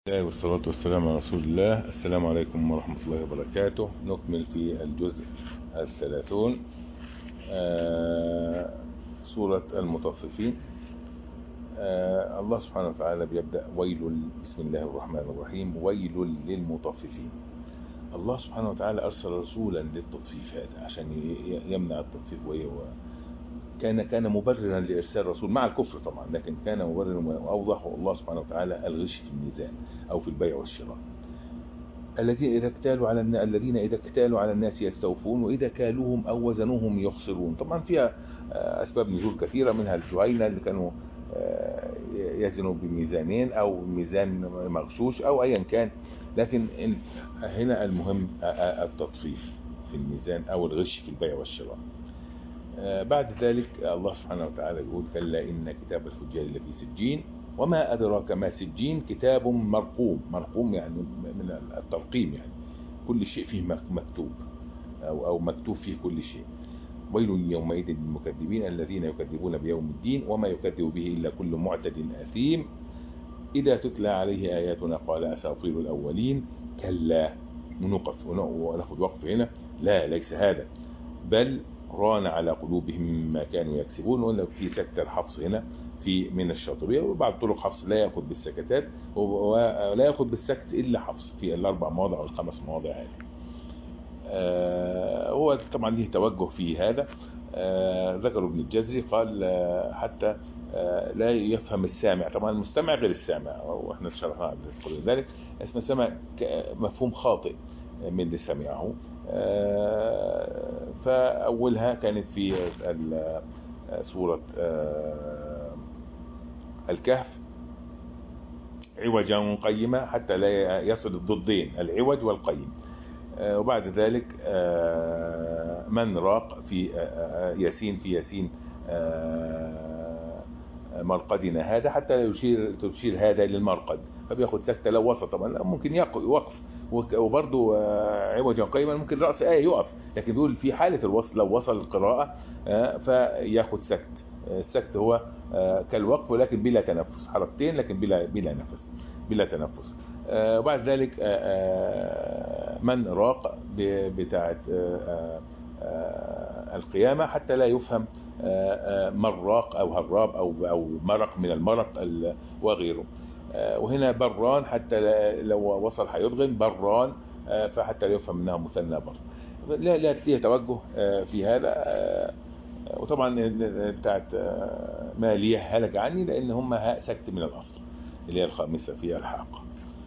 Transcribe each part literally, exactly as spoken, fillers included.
الله والصلاة والسلام على رسول الله. السلام عليكم ورحمة الله وبركاته. نكمل في الجزء الثلاثون، آه سورة المطففين. آه الله سبحانه وتعالى بيبدأ: ويل، بسم الله الرحمن الرحيم، ويل للمطففين. الله سبحانه وتعالى أرسل رسولا للتطفيف هذا عشان يمنع التطفيف، وهي كان كان مبررا لإرسال رسول مع الكفر طبعا، لكن كان مبررا، وأوضحه الله سبحانه وتعالى: الغش في الميزان أو في البيع والشراء. الذين إذا اكتالوا على الذين إذا اكتالوا على الناس يستوفون، وإذا كالوهم أو وزنوهم يخسرون. طبعا فيها أسباب نزول كثيرة، منها الجهينة اللي كانوا يزنوا بميزانين أو ميزان مغشوش أو أيا كان، لكن هنا المهم التطفيف في الميزان أو الغش في البيع والشراء. بعد ذلك الله سبحانه وتعالى يقول: كلا إن كتاب الفجار لفي سجين وما أدراك ما سجين، كتاب مرقوم. مرقوم يعني من الترقيم، يعني كل شيء فيه مكتوب أو أو مكتوب فيه كل شيء. ويل يومئذ للمكذبين الذين يكذبون بيوم الدين وما يكذب به إلا كل معتد أثيم إذا تتلى عليه آياتنا قال أساطير الأولين. كلا، ونقف وناخد وقف هنا. لا، ليس هذا، بل ران على قلوبهم ما كانوا يكسبون. ولا في سكت الحفص هنا في من الشاطبية، وبعض طرق حفص لا يأخذ بالسكتات ولا يأخذ بالسكت إلا حفص في الأربع مواضع أو الخمس مواضع هذه. آه هو طبعا له توجه في هذا. آه ذكر ابن الجزري قال آه حتى آه لا يفهم السامع. طبعا المستمع غير السامع، واحنا شرحنا قبل ذلك. اسم السامع مفهوم خاطئ من اللي سمعه. آه فأولها كانت في سورة آه الكهف: عوجا قيما، حتى لا يصل الضدين العوج والقيم. آه وبعد ذلك آه من راق في آه ياسين، في ياسين آه مرقدنا هذا، حتى لا يشير تشير هذا للمرقد، فبياخد سكتة. لو وصل طبعا ممكن يقف، وبرضه عوجا قيما ممكن رأس آية يقف، لكن بيقول في حالة الوصل لو وصل القراءة فياخد سكت. السكت هو كالوقف ولكن بلا تنفس، حركتين لكن بلا بلا نفس، بلا تنفس. وبعد ذلك من راق بتاعة القيامة، حتى لا يفهم مراق أو هراب أو أو مرق من المرق وغيره. وهنا بران، حتى لو وصل هيضغم بران، فحتى لا يفهم انها مثنى بر. لا لا فيها توجه في هذا. وطبعا بتاعت ماليه هلك عني، لان هم هاء سكت من الاصل اللي هي الخامسه في الحاق.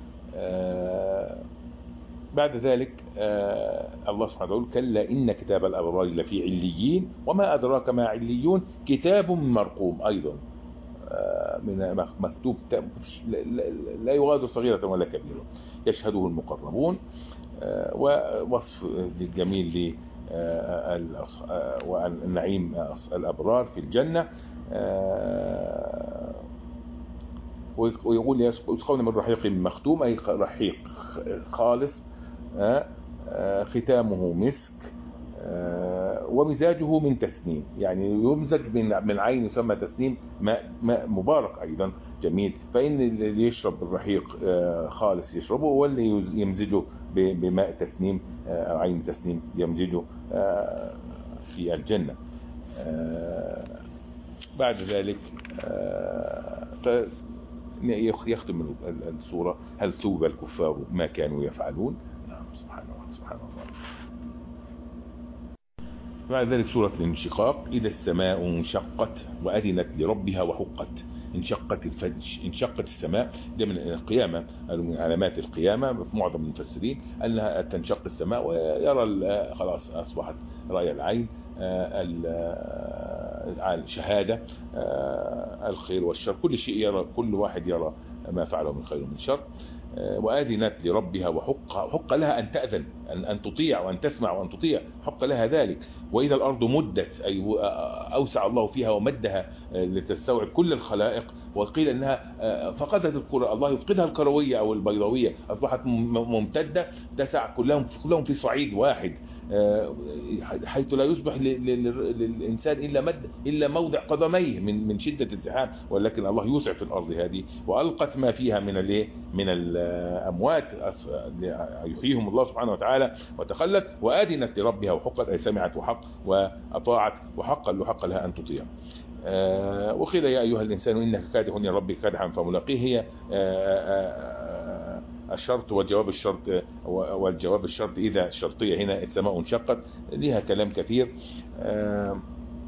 بعد ذلك الله سبحانه وتعالى: كلا إن كتاب الأبرار لفي عليين وما أدراك ما عليون، كتاب مرقوم. أيضا من مكتوب لا يغادر صغيرة ولا كبيرة، يشهده المقربون. ووصف الجميل والنعيم الأبرار في الجنة. ويقول: يسقون من رحيق مختوم، أي رحيق خالص ختامه مسك ومزاجه من تسنيم، يعني يمزج من من عين يسمى تسنيم، ماء ماء مبارك ايضا جميل. فان اللي يشرب الرحيق خالص يشربه، واللي يمزجه بماء تسنيم او عين تسنيم يمزجه في الجنة. بعد ذلك يختم السورة: هل ثوب الكفار ما كانوا يفعلون. نعم، سبحان الله سبحان الله. بعد ذلك سورة الانشقاق: إذا السماء انشقت وأذنت لربها وحقت. انشقت الفج، انشقت السماء، ده من القيامة، من علامات القيامة في معظم المفسرين أنها تنشق السماء ويرى خلاص أصبحت رأي العين الشهادة، الخير والشر، كل شيء يرى، كل واحد يرى ما فعله من خير ومن شر. وآذنت لربها وحق، حق لها أن تأذن، أن, أن تطيع وأن تسمع وأن تطيع، حق لها ذلك. وإذا الأرض مدت، أي أوسع الله فيها ومدها لتستوعب كل الخلائق، وقيل أنها فقدت الكرة، الله يفقدها الكروية أو البيضاوية، أصبحت ممتدة تسع كلهم كلهم في صعيد واحد، حيث لا يصبح للإنسان إلا مد إلا موضع قدميه من من شدة الزحام، ولكن الله يوسع في الأرض هذه وألقت ما فيها من الايه من الأموات يحييهم الله سبحانه وتعالى وتخلت وآذنت لربها وحقت، أي سمعت وحق وأطاعت وحقا لحق لها أن تطيع. آه وقيل يا أيها الإنسان إنك كادح إلى ربك كادحا فملاقيه، هي آه آه الشرط والجواب الشرط، والجواب الشرط إذا الشرطية هنا السماء انشقت، لها كلام كثير. آه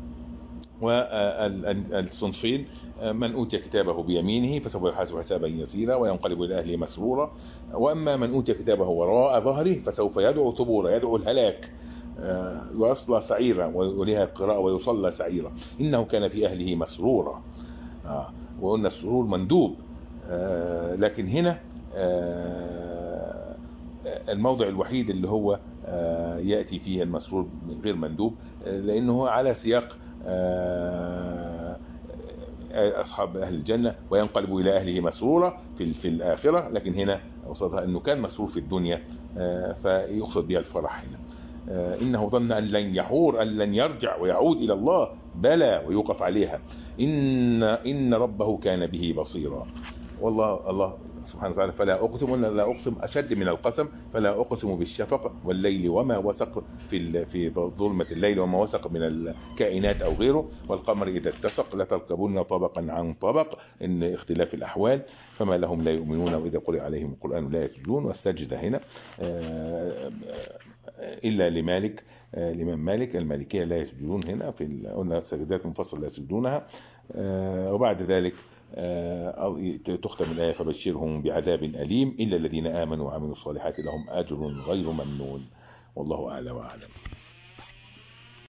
والصنفين من أوتي كتابه بيمينه فسوف يحاسب حسابا يسيرا وينقلب إلى أهله مسرورا، وأما من أوتي كتابه وراء ظهره فسوف يدعو ثبورا، يدعو الهلاك ويصلى سعيرا، ولها قراءة ويصلى سعيرا، إنه كان في أهله مسرورا. آه وقلنا السرور مندوب، آه لكن هنا آه الموضع الوحيد اللي هو آه يأتي فيه المسرور غير مندوب، آه لأنه على سياق آه أصحاب أهل الجنة وينقلب إلى أهله مسرورا في في الآخرة، لكن هنا وصلها أنه كان مسرور في الدنيا، آه فيقصد بها الفرح هنا. آه إنه ظن أن لن يحور، أن لن يرجع ويعود إلى الله، بلى ويوقف عليها، إن إن ربه كان به بصيرا. والله الله سبحانه وتعالى فلا أقسم، ولا لا أقسم أشد من القسم، فلا أقسم بالشفق والليل وما وسق، في في ظلمة الليل وما وسق من الكائنات أو غيره، والقمر إذا اتسق لتركبن طبقا عن طبق، إن اختلاف الأحوال، فما لهم لا يؤمنون وإذا قرئ عليهم القرآن لا يسجدون. والسجدة هنا إلا لمالك، الإمام مالك المالكية لا يسجدون هنا، في قلنا سجدات منفصل لا يسجدونها. وبعد ذلك تختم الآية فبشرهم بعذاب أليم إلا الذين آمنوا وعملوا الصالحات لهم أجر غير ممنون. والله أعلى وأعلم.